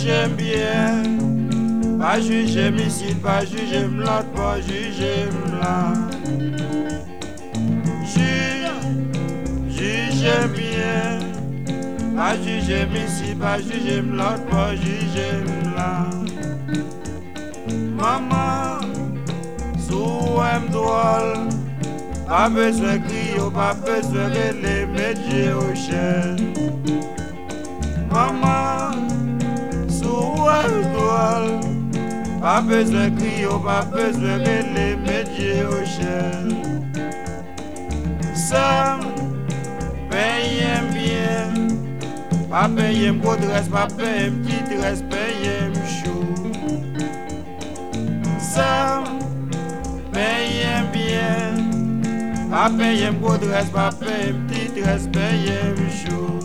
juger bien. Pas juger ici, pas juger l'autre, pas juger là. Juger bien. Pas juger ici, pas juger l'autre, pas juger là. Maman, sous un drôle, pas besoin de crier, pas besoin de les mettre au chien. Maman, sous un drôle, pas besoin de crier, pas besoin de les mettre au chien. Ça paye bien, pas payer un gros dress, pas payer un petit dress, payer un chou. Ça paye bien, pas payer un gros dress, pas payer un petit dress, payer un chou.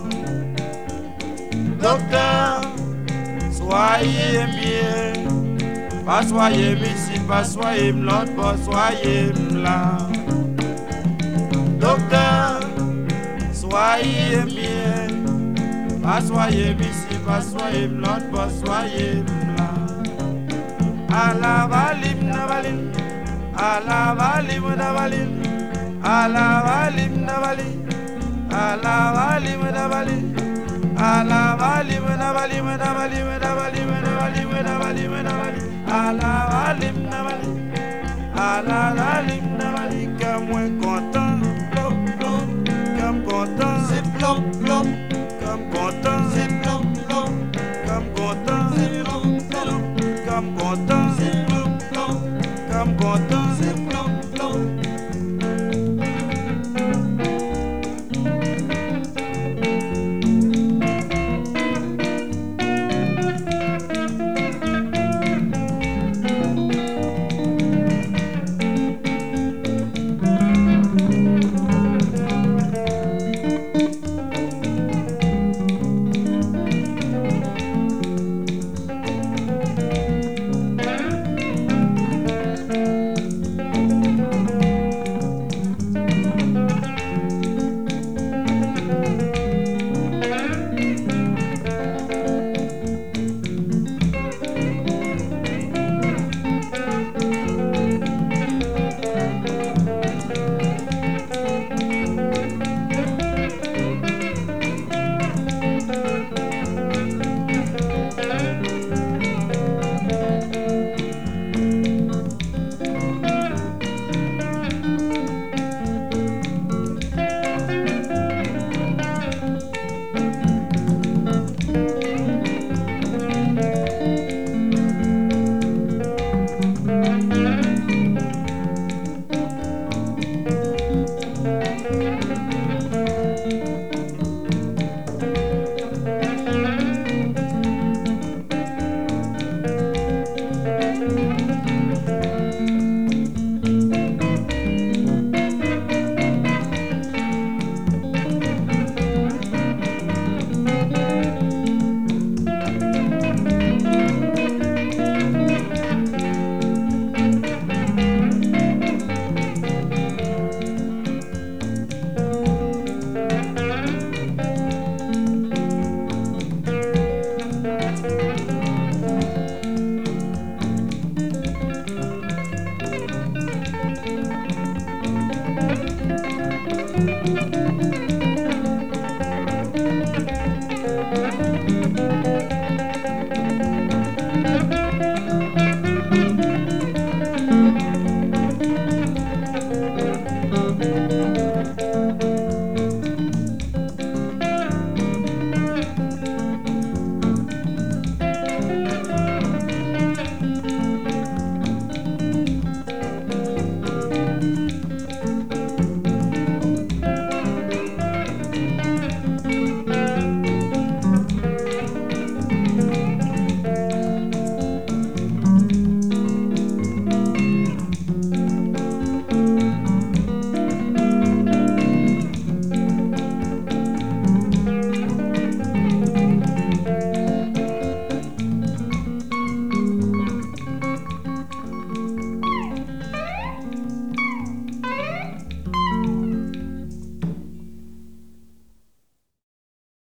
Docteur, soyez bien, pas soyez ici, pas soyez l'autre, pas soyez là. Docteur, soyez bien, pas soyez ici, pas soyez l'autre, pas soyez là. Ala valim na valim, ala valim na valim, ala valim na valim, ala valim na valim, ala valim na valim na valim na valim na valim na valim na valim, ala valim na valim, ala valim na valim, que moi content.